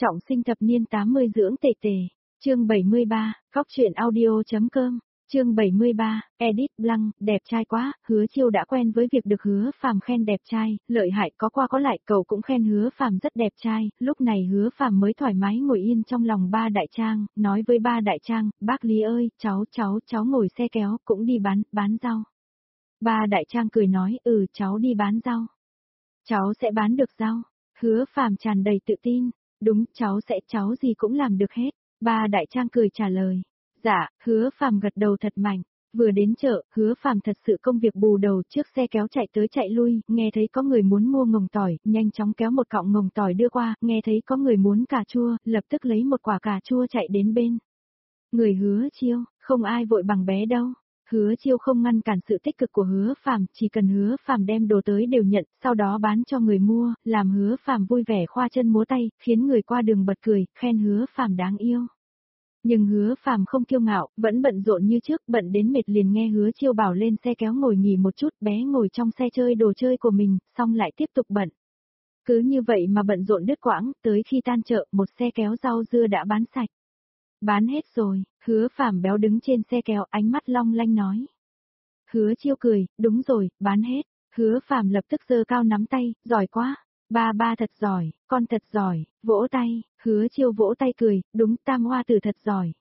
Trọng sinh thập niên 80 dưỡng tề tề. Chương 73, Góc truyện audio.com. Chương 73, Edit Blanc, đẹp trai quá. Hứa Chiêu đã quen với việc được Hứa Phàm khen đẹp trai, lợi hại có qua có lại, cậu cũng khen Hứa Phàm rất đẹp trai. Lúc này Hứa Phàm mới thoải mái ngồi yên trong lòng Ba Đại Trang, nói với Ba Đại Trang, bác Lý ơi, cháu ngồi xe kéo, cũng đi bán rau. Ba Đại Trang cười nói, cháu đi bán rau. Cháu sẽ bán được rau. Hứa Phàm tràn đầy tự tin, đúng, cháu gì cũng làm được hết. Ba Đại Trang cười trả lời. Dạ, Hứa Phàm gật đầu thật mạnh. Vừa đến chợ, Hứa Phàm thật sự công việc bù đầu, trước xe kéo chạy tới chạy lui, nghe thấy có người muốn mua ngồng tỏi, nhanh chóng kéo một cọng ngồng tỏi đưa qua, nghe thấy có người muốn cà chua, lập tức lấy một quả cà chua chạy đến bên. Người Hứa Chiêu, không ai vội bằng bé đâu. Hứa Chiêu không ngăn cản sự tích cực của Hứa Phàm, chỉ cần Hứa Phàm đem đồ tới đều nhận, sau đó bán cho người mua, làm Hứa Phàm vui vẻ khoa chân múa tay, khiến người qua đường bật cười, khen Hứa Phàm đáng yêu. Nhưng Hứa Phàm không kiêu ngạo, vẫn bận rộn như trước, bận đến mệt liền nghe Hứa Chiêu bảo lên xe kéo ngồi nghỉ một chút, bé ngồi trong xe chơi đồ chơi của mình, xong lại tiếp tục bận. Cứ như vậy mà bận rộn đứt quãng, tới khi tan chợ, một xe kéo rau dưa đã bán sạch. Bán hết rồi, Hứa Phàm béo đứng trên xe kéo, ánh mắt long lanh nói. Hứa Chiêu cười, đúng rồi, bán hết. Hứa Phàm lập tức giơ cao nắm tay, giỏi quá. Ba thật giỏi, con thật giỏi, vỗ tay. Hứa Chiêu vỗ tay cười, đúng, Tam Hoa Tử thật giỏi.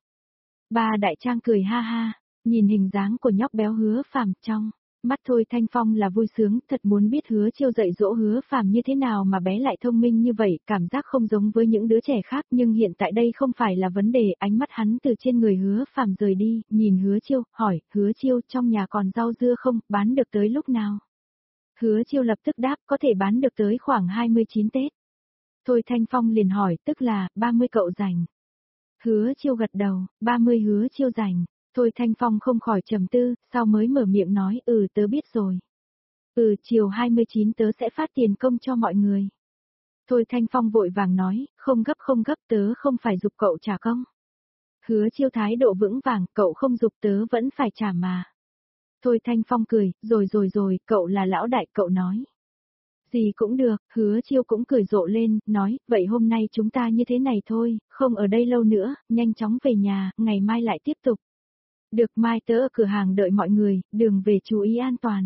Ba Đại Trang cười ha ha, nhìn hình dáng của nhóc béo Hứa Phàm trong mắt Thôi Thanh Phong là vui sướng, thật muốn biết Hứa Chiêu dạy dỗ Hứa Phàm như thế nào mà bé lại thông minh như vậy, cảm giác không giống với những đứa trẻ khác, nhưng hiện tại đây không phải là vấn đề, ánh mắt hắn từ trên người Hứa Phàm rời đi, nhìn Hứa Chiêu, hỏi, Hứa Chiêu trong nhà còn rau dưa không, bán được tới lúc nào? Hứa Chiêu lập tức đáp, có thể bán được tới khoảng 29 Tết. Thôi Thanh Phong liền hỏi, tức là, 30 cậu rảnh. Hứa Chiêu gật đầu, 30 Hứa Chiêu rảnh. Thôi Thanh Phong không khỏi trầm tư, sau mới mở miệng nói, tớ biết rồi. Chiều 29 tớ sẽ phát tiền công cho mọi người. Thôi Thanh Phong vội vàng nói, không gấp, tớ không phải giục cậu trả công. Hứa Chiêu thái độ vững vàng, cậu không giục tớ vẫn phải trả mà. Thôi Thanh Phong cười, rồi, cậu là lão đại, cậu nói. Gì cũng được, Hứa Chiêu cũng cười rộ lên, nói, vậy hôm nay chúng ta như thế này thôi, không ở đây lâu nữa, nhanh chóng về nhà, ngày mai lại tiếp tục. Được, mai tớ ở cửa hàng đợi mọi người, đường về chú ý an toàn.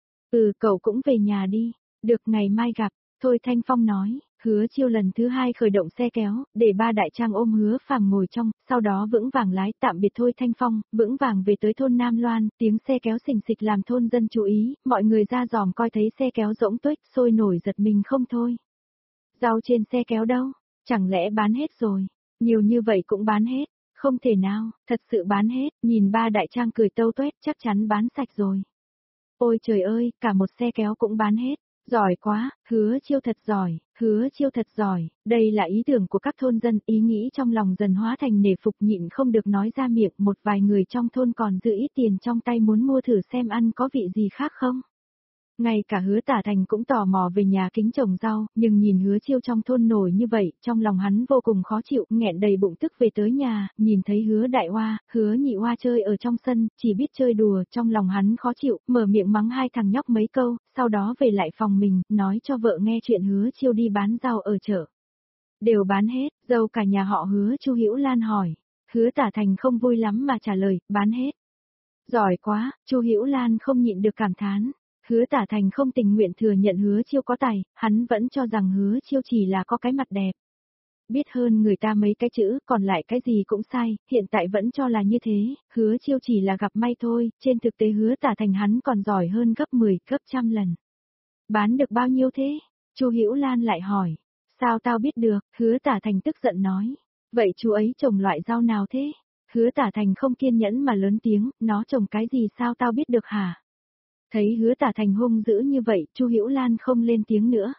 Cậu cũng về nhà đi. Được, ngày mai gặp. Thôi Thanh Phong nói. Hứa Chiêu lần thứ hai khởi động xe kéo, để Ba Đại Trang ôm Hứa Phàm ngồi trong, sau đó vững vàng lái tạm biệt Thôi Thanh Phong, vững vàng về tới thôn Nam Loan, tiếng xe kéo xình xịch làm thôn dân chú ý, mọi người ra dòm coi thấy xe kéo rỗng tuếch, sôi nổi giật mình không thôi. Rau trên xe kéo đâu? Chẳng lẽ bán hết rồi? Nhiều như vậy cũng bán hết? Không thể nào, thật sự bán hết, nhìn Ba Đại Trang cười tâu tuét, chắc chắn bán sạch rồi. Ôi trời ơi, cả một xe kéo cũng bán hết. Giỏi quá, Hứa Chiêu thật giỏi, Hứa Chiêu thật giỏi, đây là ý tưởng của các thôn dân, ý nghĩ trong lòng dần hóa thành nể phục, nhịn không được nói ra miệng, một vài người trong thôn còn giữ ít tiền trong tay muốn mua thử xem ăn có vị gì khác không. Ngay cả Hứa Tả Thành cũng tò mò về nhà kính trồng rau, nhưng nhìn Hứa Chiêu trong thôn nổi như vậy, trong lòng hắn vô cùng khó chịu, nghẹn đầy bụng tức về tới nhà, nhìn thấy Hứa Đại Hoa, Hứa Nhị Hoa chơi ở trong sân, chỉ biết chơi đùa, trong lòng hắn khó chịu, mở miệng mắng hai thằng nhóc mấy câu, sau đó về lại phòng mình, nói cho vợ nghe chuyện Hứa Chiêu đi bán rau ở chợ. Đều bán hết, dâu cả nhà họ Hứa. Chu Hữu Lan hỏi. Hứa Tả Thành không vui lắm mà trả lời, bán hết. Giỏi quá, Chu Hữu Lan không nhịn được cảm thán. Hứa Tả Thành không tình nguyện thừa nhận Hứa Chiêu có tài, hắn vẫn cho rằng Hứa Chiêu chỉ là có cái mặt đẹp. Biết hơn người ta mấy cái chữ, còn lại cái gì cũng sai, hiện tại vẫn cho là như thế, Hứa Chiêu chỉ là gặp may thôi, trên thực tế Hứa Tả Thành hắn còn giỏi hơn gấp 10, gấp trăm lần. Bán được bao nhiêu thế? Chu Hữu Lan lại hỏi. Sao tao biết được? Hứa Tả Thành tức giận nói. Vậy chú ấy trồng loại rau nào thế? Hứa Tả Thành không kiên nhẫn mà lớn tiếng, nó trồng cái gì sao tao biết được hả? Thấy Hứa Tả Thành hung dữ như vậy, Chu Hữu Lan không lên tiếng nữa.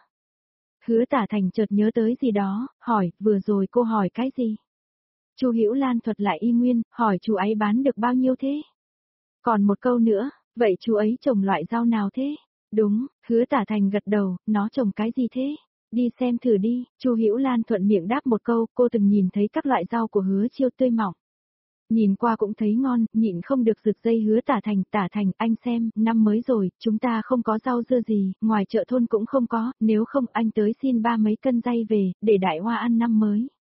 Hứa Tả Thành chợt nhớ tới gì đó, hỏi, vừa rồi cô hỏi cái gì? Chu Hữu Lan thuật lại y nguyên, hỏi chú ấy bán được bao nhiêu thế? Còn một câu nữa, vậy chú ấy trồng loại rau nào thế? Đúng, Hứa Tả Thành gật đầu, nó trồng cái gì thế? Đi xem thử đi, Chu Hữu Lan thuận miệng đáp một câu, cô từng nhìn thấy các loại rau của Hứa Chiêu tươi mọng. Nhìn qua cũng thấy ngon, nhịn không được giật dây Hứa Tả Thành, anh xem, năm mới rồi, chúng ta không có rau dưa gì, ngoài chợ thôn cũng không có, nếu không anh tới xin ba mấy cân dây về, để Đại Hoa ăn năm mới.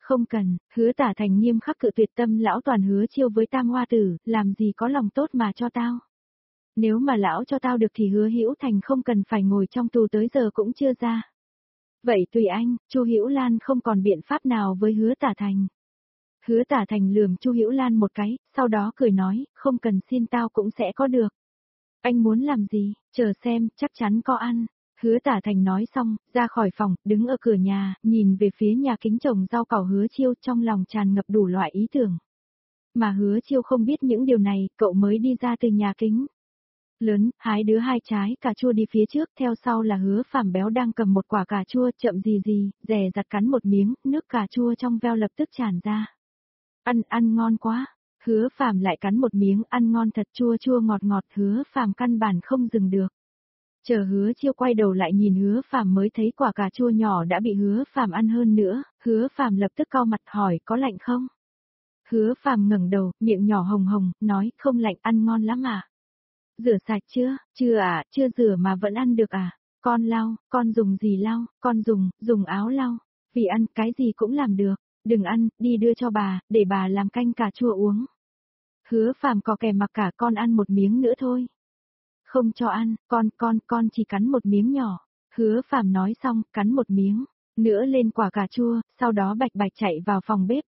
Không cần, Hứa Tả Thành nghiêm khắc cự tuyệt. Tâm lão toàn Hứa Chiêu với Tam Hoa Tử, làm gì có lòng tốt mà cho tao. Nếu mà lão cho tao được thì Hứa Hữu Thành không cần phải ngồi trong tù tới giờ cũng chưa ra. Vậy tùy anh, Chu Hữu Lan không còn biện pháp nào với Hứa Tả Thành. Hứa Tả Thành lườm Chu Hữu Lan một cái, sau đó cười nói, không cần xin tao cũng sẽ có được. Anh muốn làm gì, chờ xem, chắc chắn có ăn. Hứa Tả Thành nói xong, ra khỏi phòng, đứng ở cửa nhà, nhìn về phía nhà kính trồng rau cỏ Hứa Chiêu, trong lòng tràn ngập đủ loại ý tưởng. Mà Hứa Chiêu không biết những điều này, cậu mới đi ra từ nhà kính. Lớn, hái đứa 2 trái cà chua đi phía trước, theo sau là Hứa Phàm béo đang cầm một quả cà chua, chậm gì, dè dặt cắn một miếng, nước cà chua trong veo lập tức tràn ra. Ăn ngon quá. Hứa Phàm lại cắn một miếng, ăn ngon thật, chua chua ngọt ngọt. Hứa Phàm căn bản không dừng được. Chờ Hứa Chiêu quay đầu lại nhìn Hứa Phàm mới thấy quả cà chua nhỏ đã bị Hứa Phàm ăn hơn nữa. Hứa Phàm lập tức cau mặt hỏi, có lạnh không? Hứa Phàm ngẩng đầu, miệng nhỏ hồng hồng, nói, không lạnh, ăn ngon lắm à. Rửa sạch chưa? Chưa à, chưa rửa mà vẫn ăn được à? Con lau, con dùng gì lau? Con dùng áo lau. Vì ăn, cái gì cũng làm được. Đừng ăn, đi đưa cho bà, để bà làm canh cà chua uống. Hứa Phàm có kẻ mặc cả, con ăn một miếng nữa thôi. Không cho ăn, con chỉ cắn một miếng nhỏ. Hứa Phàm nói xong, cắn một miếng nữa lên quả cà chua, sau đó bạch bạch chạy vào phòng bếp,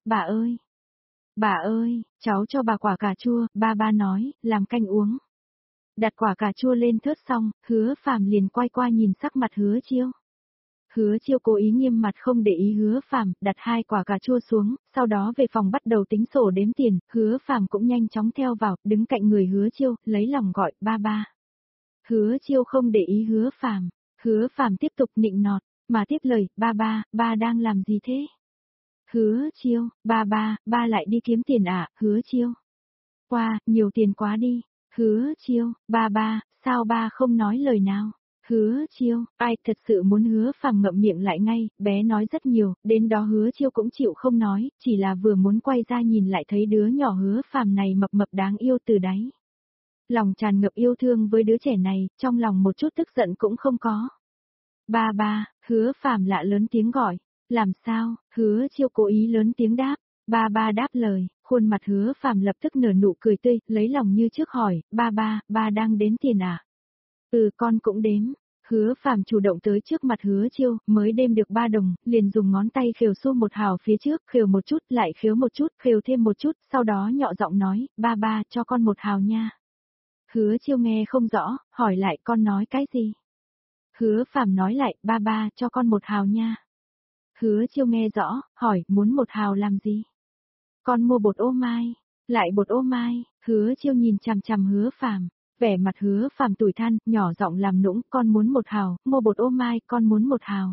bà ơi, cháu cho bà quả cà chua, ba nói, làm canh uống. Đặt quả cà chua lên thớt xong, Hứa Phàm liền quay qua nhìn sắc mặt Hứa Chiêu. Hứa Chiêu cố ý nghiêm mặt không để ý Hứa Phàm, đặt 2 quả cà chua xuống, sau đó về phòng bắt đầu tính sổ đếm tiền. Hứa Phàm cũng nhanh chóng theo vào, đứng cạnh người Hứa Chiêu, lấy lòng gọi, ba. Hứa Chiêu không để ý Hứa Phàm. Hứa Phàm tiếp tục nịnh nọt, mà tiếp lời, ba đang làm gì thế? Hứa Chiêu, ba lại đi kiếm tiền à? Hứa Chiêu. Wow, nhiều tiền quá đi. Hứa Chiêu, ba, sao ba không nói lời nào? Hứa Chiêu, ai thật sự muốn Hứa Phàm ngậm miệng lại ngay, bé nói rất nhiều, đến đó Hứa Chiêu cũng chịu không nói, chỉ là vừa muốn quay ra nhìn lại thấy đứa nhỏ Hứa Phàm này mập mập đáng yêu từ đáy. Lòng tràn ngập yêu thương với đứa trẻ này, trong lòng một chút tức giận cũng không có. Ba, Hứa Phàm lạ lớn tiếng gọi, làm sao? Hứa Chiêu cố ý lớn tiếng đáp, ba đáp lời, khuôn mặt Hứa Phàm lập tức nở nụ cười tươi, lấy lòng như trước hỏi, ba đang đếm tiền à? Ừ, con cũng đếm. Hứa Phàm chủ động tới trước mặt Hứa Chiêu, mới đếm được 3 đồng, liền dùng ngón tay khều xu một hào phía trước, khều một chút, lại khều một chút, khều thêm một chút, sau đó nhọ giọng nói, ba cho con 1 hào nha. Hứa Chiêu nghe không rõ, hỏi lại, con nói cái gì? Hứa Phàm nói lại, ba cho con 1 hào nha. Hứa Chiêu nghe rõ, hỏi, muốn 1 hào làm gì? Con mua bột ô mai. Lại bột ô mai. Hứa Chiêu nhìn chằm chằm Hứa Phàm, vẻ mặt Hứa Phàm tủi than, nhỏ giọng làm nũng, con muốn 1 hào, mua bột ô mai, con muốn 1 hào.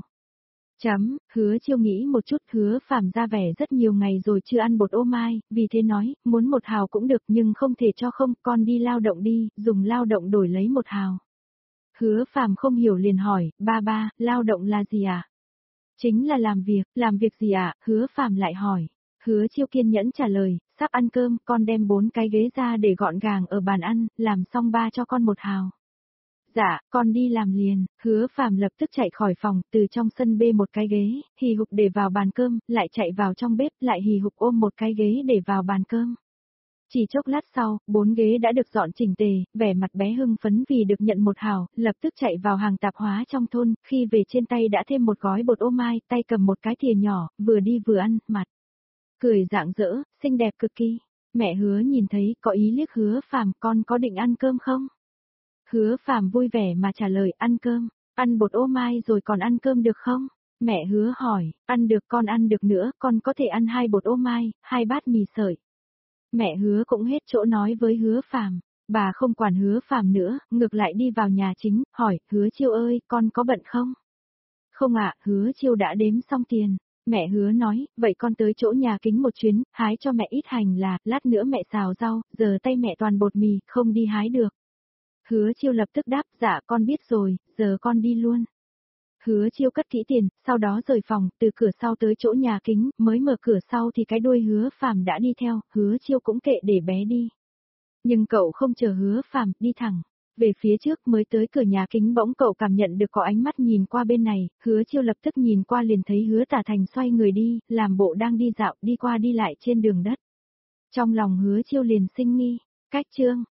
Hứa Chiêu nghĩ một chút, Hứa Phàm ra vẻ rất nhiều ngày rồi chưa ăn bột ô mai, vì thế nói, muốn 1 hào cũng được nhưng không thể cho không, con đi lao động đi, dùng lao động đổi lấy 1 hào. Hứa Phàm không hiểu liền hỏi, ba, lao động là gì à? Chính là làm việc gì à? Hứa Phàm lại hỏi. Hứa Chiêu kiên nhẫn trả lời, sắp ăn cơm, con đem 4 cái ghế ra để gọn gàng ở bàn ăn, làm xong ba cho con 1 hào. Dạ, con đi làm liền. Hứa Phàm lập tức chạy khỏi phòng, từ trong sân bê một cái ghế, hì hục để vào bàn cơm, lại chạy vào trong bếp, lại hì hục ôm một cái ghế để vào bàn cơm. Chỉ chốc lát sau, 4 ghế đã được dọn chỉnh tề, vẻ mặt bé hưng phấn vì được nhận 1 hào, lập tức chạy vào hàng tạp hóa trong thôn, khi về trên tay đã thêm một gói bột ô mai, tay cầm một cái thìa nhỏ, vừa đi vừa ăn, mặt cười rạng rỡ, xinh đẹp cực kỳ. Mẹ Hứa nhìn thấy, có ý liếc Hứa Phàm, con có định ăn cơm không? Hứa Phàm vui vẻ mà trả lời, ăn cơm, ăn bột ô mai rồi còn ăn cơm được không? Mẹ Hứa hỏi, ăn được, con ăn được nữa, con có thể ăn 2 bột ô mai, 2 bát mì sợi. Mẹ Hứa cũng hết chỗ nói với Hứa Phàm, bà không quản Hứa Phàm nữa, ngược lại đi vào nhà chính, hỏi, Hứa Chiêu ơi, con có bận không? Không ạ, Hứa Chiêu đã đếm xong tiền. Mẹ Hứa nói, vậy con tới chỗ nhà kính một chuyến, hái cho mẹ ít hành là, lát nữa mẹ xào rau, giờ tay mẹ toàn bột mì, không đi hái được. Hứa Chiêu lập tức đáp, dạ con biết rồi, giờ con đi luôn. Hứa Chiêu cất kỹ tiền, sau đó rời phòng, từ cửa sau tới chỗ nhà kính, mới mở cửa sau thì cái đuôi Hứa Phàm đã đi theo, Hứa Chiêu cũng kệ để bé đi. Nhưng cậu không chờ Hứa Phàm, đi thẳng. Về phía trước mới tới cửa nhà kính bỗng cậu cảm nhận được có ánh mắt nhìn qua bên này, Hứa Chiêu lập tức nhìn qua liền thấy Hứa Tả Thành xoay người đi, làm bộ đang đi dạo, đi qua đi lại trên đường đất. Trong lòng Hứa Chiêu liền sinh nghi, cách Trương